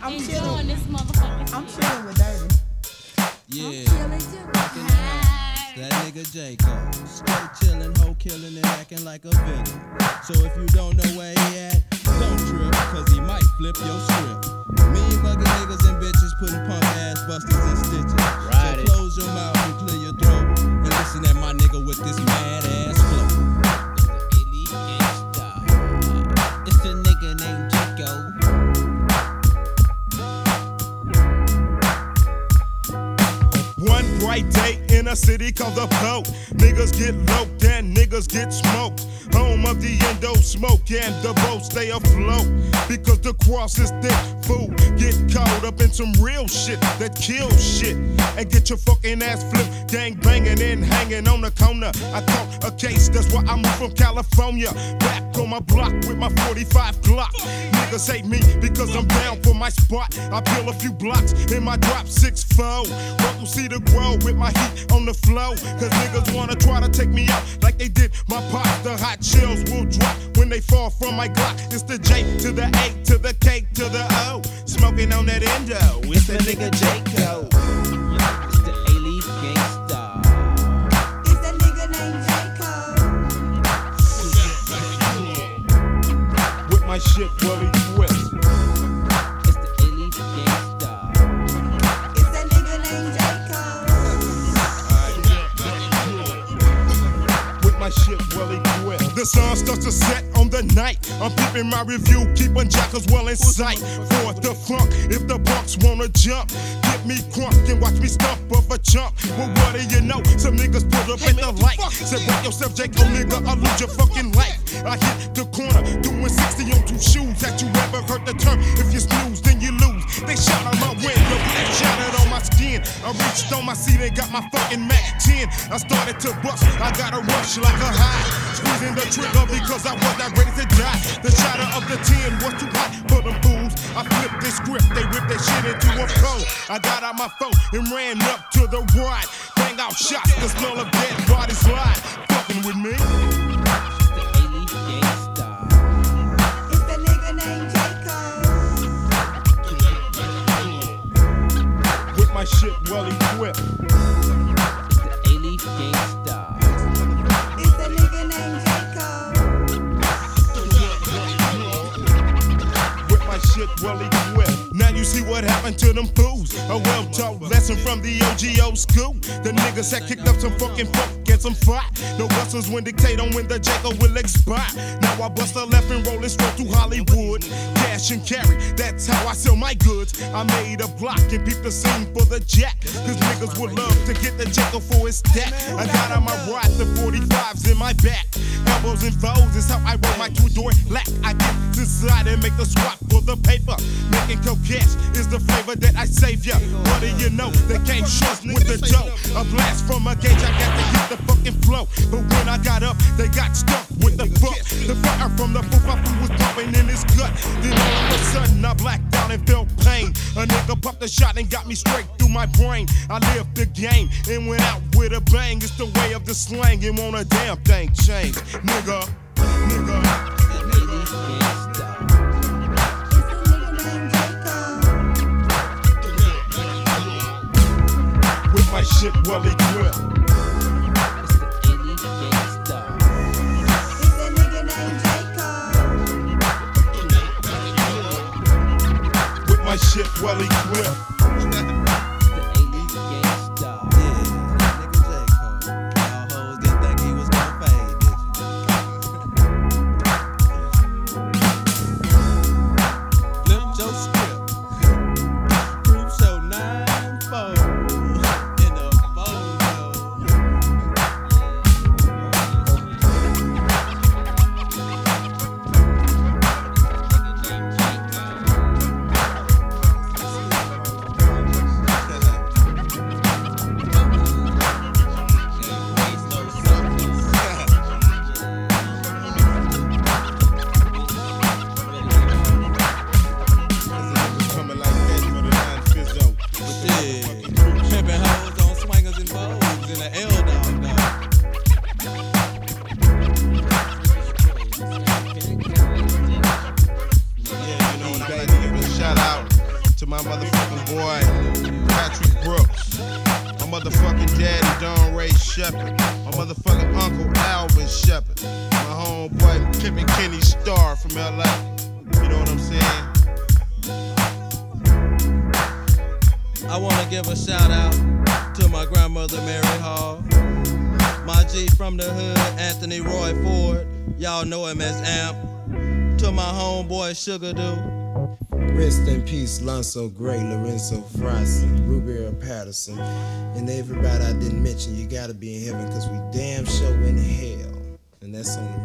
I'm enjoying chilling. this motherfucker. I'm chilling with Dirty. Yeah, Chilling too. that nigga J. Cole. Straight chillin', hoe killin' and acting like a villain. So if you don't know where he at, don't trip, cause he might flip your script. Mean mugging niggas and bitches putting punk ass busters in stitches. Right. So close your mouth and clear your throat and listen at my nigga with this mad ass flow. Elite gangsta. It's a nigga named Jaco. One bright day in a city called the Po. Niggas get loped and niggas get smoked. Home of the endo smoke and the boats stay afloat. Because the cross is thick, fool. Get caught up in some real shit that kills shit. And get your fucking ass flipped. Gang banging and hanging on the corner. I caught a case, that's why I moved from California. Back on my block with my 45 Glock. Niggas hate me because I'm down for my spot. I peel a few blocks in my drop 6-4. Welcome see the grow with my heat on the flow. Cause niggas wanna try to take me out like they did my pop. The hot shells will drop when they fall from my Glock. It's the J to the A to the K to the O. Smoking on that endo. It's the nigga Jaco. It's the elite gangsta. It's that nigga named J. Cole. With my shit well equipped. It's the elite gangsta. It's that nigga named J. Cole. With my shit well equipped. The sun starts to set on the night. I'm peeping my review, keeping jackals well in sight. For the funk, if the punks wanna jump, get me crunk and watch me stump of a chump. Well, what do you know? Some niggas pull up in the light. Say, break yourself, Jaco, nigga, I'll lose your fucking life. I hit the corner, doing 60 on 2 shoes. That you ever heard the term? If you snooze, then you lose. They shot on my window, they shot it on my skin. I reached on my seat and got my fucking Mac 10. I started to bust, I got a rush like a high. Squeezing the trigger because I was not ready to die. The shadow of the 10 was too hot for them fools. I flipped their script, they ripped their shit into a phone. I got out my phone and ran up to the right. Bang out shots, the smell of dead bodies lied. Fucking with me. The elite gangsta. It's that nigga named J. Cole. With my shit well equipped. It's the elite gangsta. It's that nigga named J. Cole. With my shit well equipped. Now you see what happened to them fools. A well-taught lesson from the OGO school. The niggas that kicked up some fucking funk and some fight. No busters when dictate on when the Jaco will expire. Now I bust a left and roll it straight to Hollywood. Cash and carry, that's how I sell my goods. I made a block and peeped the scene for the jack. Cause niggas would love to get the Jaco for his stack. I got on my ride, the 45s in my back. Elbows and foes is how I roll my 2-door lack. I get inside and make the swap for the paper. Making coke cash is the flavor that I save ya. What do you know? They came short with the dough. A blast from a gauge, I got to hit the fucking flow. But when I got up, they got stuck with the fuck. The fire from the poop I was pumping in his gut. Then all of a sudden I blacked out and felt pain. A nigga popped a shot and got me straight through my brain. I lived the game and went out with a bang. It's the way of the slang and won't a damn thing change. Nigga, nigga, Elite gangsta. It's that nigga named J. Cole. with my shit well equipped. It's the elite gangsta. It's that nigga named J. Cole. With my shit well equipped. The elite gangsta. Yeah, that nigga J. Cole. Y'all hoes didn't think he was gonna fade, did you? Flip your script. Group show 9-4 in the photo. Coming like that for the 9 Fizzo. Shit. Pimpin' hoes on swingers and bows in the L-Dog dog. Yeah, you know what I like to give a shout out To my motherfucking boy, Patrick Brooks. My motherfucking daddy, Don Ray Shepard. My motherfucking uncle, Alvin Shepard. My homeboy, Pimpin' Kenny Starr from LA. You know what I'm saying? I wanna give a shout out to my grandmother Mary Hall, my G from the hood, Anthony Roy Ford, y'all know him as Amp, to my homeboy Sugar Doo. Rest in peace, Lonzo Gray, Lorenzo Frosson, Ruby Patterson, and everybody I didn't mention. You gotta be in heaven, cause we damn sure in hell, and that's on the